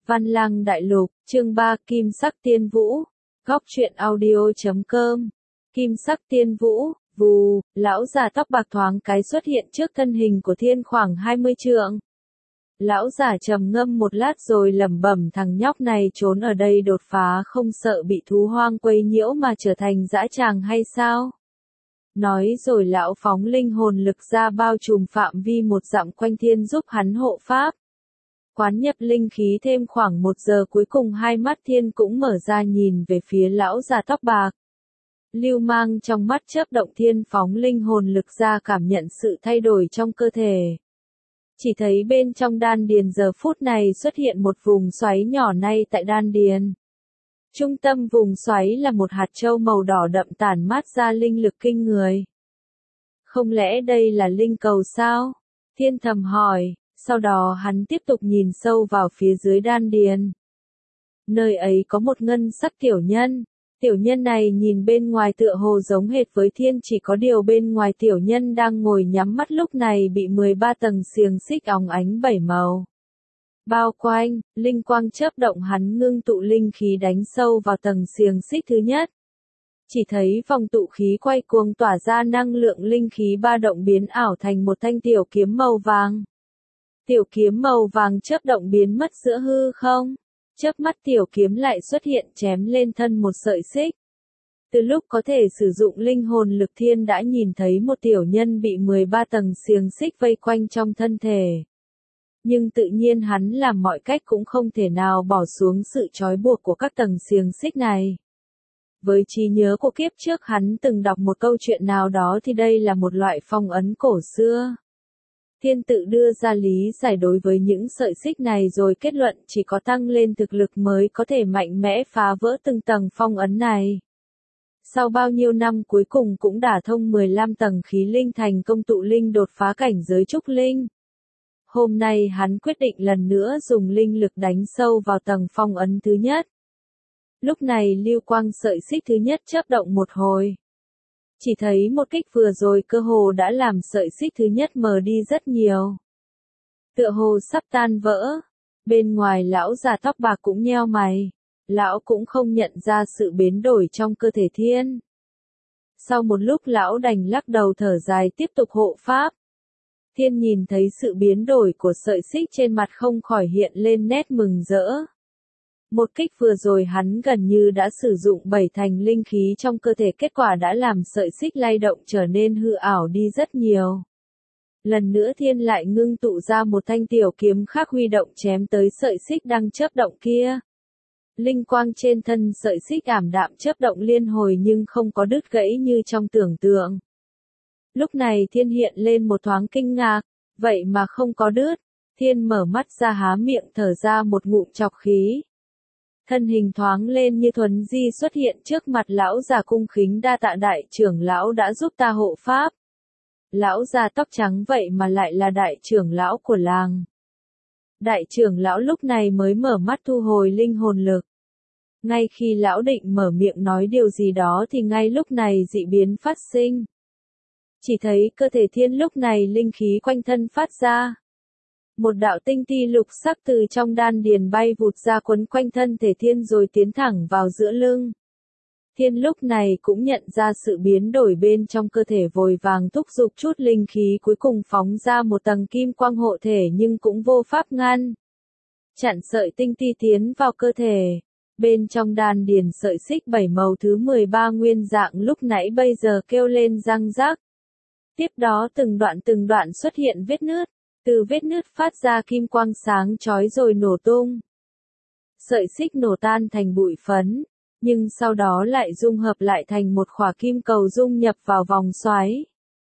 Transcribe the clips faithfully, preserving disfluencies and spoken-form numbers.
Văn Lang Đại Lục, chương ba, Kim Sắc Tiên Vũ. Góc truyện audio chấm com. Kim Sắc Tiên Vũ, vù, lão già tóc bạc thoáng cái xuất hiện trước thân hình của Thiên khoảng hai mươi trượng. Lão già trầm ngâm một lát rồi lẩm bẩm, thằng nhóc này trốn ở đây đột phá không sợ bị thú hoang quấy nhiễu mà trở thành dã tràng hay sao? Nói rồi lão phóng linh hồn lực ra bao trùm phạm vi một dặm quanh Thiên giúp hắn hộ pháp. Quán nhập linh khí thêm khoảng một giờ cuối cùng hai mắt Thiên cũng mở ra nhìn về phía lão già tóc bạc. Lưu mang trong mắt chớp động, Thiên phóng linh hồn lực ra cảm nhận sự thay đổi trong cơ thể. Chỉ thấy bên trong đan điền giờ phút này xuất hiện một vùng xoáy nhỏ ngay tại đan điền. Trung tâm vùng xoáy là một hạt châu màu đỏ đậm tản mát ra linh lực kinh người. Không lẽ đây là linh cầu sao? Thiên thầm hỏi, sau đó hắn tiếp tục nhìn sâu vào phía dưới đan điền. Nơi ấy có một ngân sắc tiểu nhân. Tiểu nhân này nhìn bên ngoài tựa hồ giống hệt với Thiên, chỉ có điều bên ngoài tiểu nhân đang ngồi nhắm mắt lúc này bị mười ba tầng xiềng xích óng ánh bảy màu bao quanh, linh quang chớp động, hắn ngưng tụ linh khí đánh sâu vào tầng xiềng xích thứ nhất. Chỉ thấy vòng tụ khí quay cuồng tỏa ra năng lượng linh khí ba động biến ảo thành một thanh tiểu kiếm màu vàng. Tiểu kiếm màu vàng chớp động biến mất giữa hư không. Chớp mắt tiểu kiếm lại xuất hiện chém lên thân một sợi xích. Từ lúc có thể sử dụng linh hồn lực, Thiên đã nhìn thấy một tiểu nhân bị mười ba tầng xiềng xích vây quanh trong thân thể. Nhưng tự nhiên hắn làm mọi cách cũng không thể nào bỏ xuống sự trói buộc của các tầng xiềng xích này. Với trí nhớ của kiếp trước hắn từng đọc một câu chuyện nào đó thì đây là một loại phong ấn cổ xưa. Thiên tự đưa ra lý giải đối với những sợi xích này rồi kết luận chỉ có tăng lên thực lực mới có thể mạnh mẽ phá vỡ từng tầng phong ấn này. Sau bao nhiêu năm cuối cùng cũng đả thông mười lăm tầng khí linh thành công tụ linh đột phá cảnh giới trúc linh. Hôm nay hắn quyết định lần nữa dùng linh lực đánh sâu vào tầng phong ấn thứ nhất. Lúc này lưu quang sợi xích thứ nhất chớp động một hồi. Chỉ thấy một kích vừa rồi cơ hồ đã làm sợi xích thứ nhất mờ đi rất nhiều. Tựa hồ sắp tan vỡ. Bên ngoài lão già tóc bạc cũng nheo mày. Lão cũng không nhận ra sự biến đổi trong cơ thể Thiên. Sau một lúc lão đành lắc đầu thở dài tiếp tục hộ pháp. Thiên nhìn thấy sự biến đổi của sợi xích trên mặt không khỏi hiện lên nét mừng rỡ. Một kích vừa rồi hắn gần như đã sử dụng bảy thành linh khí trong cơ thể, kết quả đã làm sợi xích lay động trở nên hư ảo đi rất nhiều. Lần nữa Thiên lại ngưng tụ ra một thanh tiểu kiếm khác huy động chém tới sợi xích đang chớp động kia. Linh quang trên thân sợi xích ảm đạm chớp động liên hồi nhưng không có đứt gãy như trong tưởng tượng. Lúc này Thiên hiện lên một thoáng kinh ngạc, vậy mà không có đứt. Thiên mở mắt ra há miệng thở ra một ngụm trọc khí. Thân hình thoáng lên như thuấn di xuất hiện trước mặt lão già, cung kính đa tạ đại trưởng lão đã giúp ta hộ pháp. Lão già tóc trắng vậy mà lại là đại trưởng lão của làng. Đại trưởng lão lúc này mới mở mắt thu hồi linh hồn lực. Ngay khi lão định mở miệng nói điều gì đó thì ngay lúc này dị biến phát sinh. Chỉ thấy cơ thể Thiên lúc này linh khí quanh thân phát ra. Một đạo tinh ti lục sắc từ trong đan điền bay vụt ra quấn quanh thân thể Thiên rồi tiến thẳng vào giữa lưng. Thiên lúc này cũng nhận ra sự biến đổi bên trong cơ thể, vội vàng thúc giục chút linh khí cuối cùng phóng ra một tầng kim quang hộ thể nhưng cũng vô pháp ngăn. Chặn sợi tinh ti tiến vào cơ thể. Bên trong đan điền sợi xích bảy màu thứ mười ba nguyên dạng lúc nãy bây giờ kêu lên răng rắc. Tiếp đó từng đoạn từng đoạn xuất hiện vết nứt. Từ vết nứt phát ra kim quang sáng chói rồi nổ tung. Sợi xích nổ tan thành bụi phấn, nhưng sau đó lại dung hợp lại thành một khỏa kim cầu dung nhập vào vòng xoáy.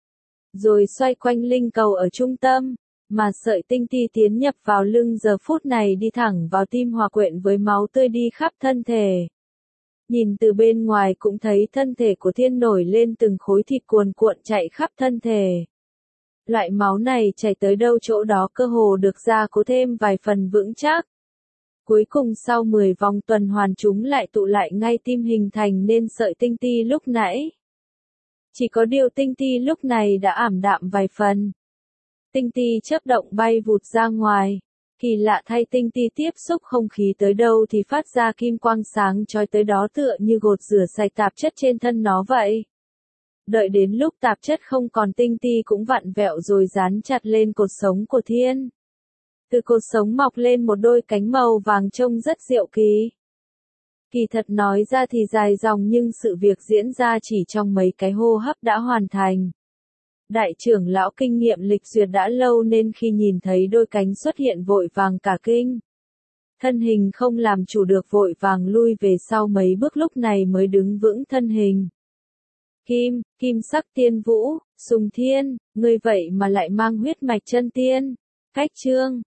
Rồi xoay quanh linh cầu ở trung tâm, mà sợi tinh ti tiến nhập vào lưng giờ phút này đi thẳng vào tim hòa quyện với máu tươi đi khắp thân thể. Nhìn từ bên ngoài cũng thấy thân thể của Thiên nổi lên từng khối thịt cuồn cuộn chạy khắp thân thể. Loại máu này chảy tới đâu chỗ đó cơ hồ được gia cố thêm vài phần vững chắc. Cuối cùng sau mười vòng tuần hoàn chúng lại tụ lại ngay tim hình thành nên sợi tinh ti lúc nãy. Chỉ có điều tinh ti lúc này đã ảm đạm vài phần. Tinh ti chớp động bay vụt ra ngoài. Kỳ lạ thay tinh ti tiếp xúc không khí tới đâu thì phát ra kim quang sáng chói tới đó tựa như gột rửa sạch tạp chất trên thân nó vậy. Đợi đến lúc tạp chất không còn tinh ti cũng vặn vẹo rồi dán chặt lên cột sống của thiên. Từ cột sống mọc lên một đôi cánh màu vàng trông rất diệu kỳ. Kỳ thật nói ra thì dài dòng nhưng sự việc diễn ra chỉ trong mấy cái hô hấp đã hoàn thành. Đại trưởng lão kinh nghiệm lịch duyệt đã lâu nên khi nhìn thấy đôi cánh xuất hiện vội vàng cả kinh. Thân hình không làm chủ được vội vàng lui về sau mấy bước lúc này mới đứng vững thân hình. Kim, kim sắc tiên vũ, Sùng Thiên, ngươi vậy mà lại mang huyết mạch chân tiên. Cách chương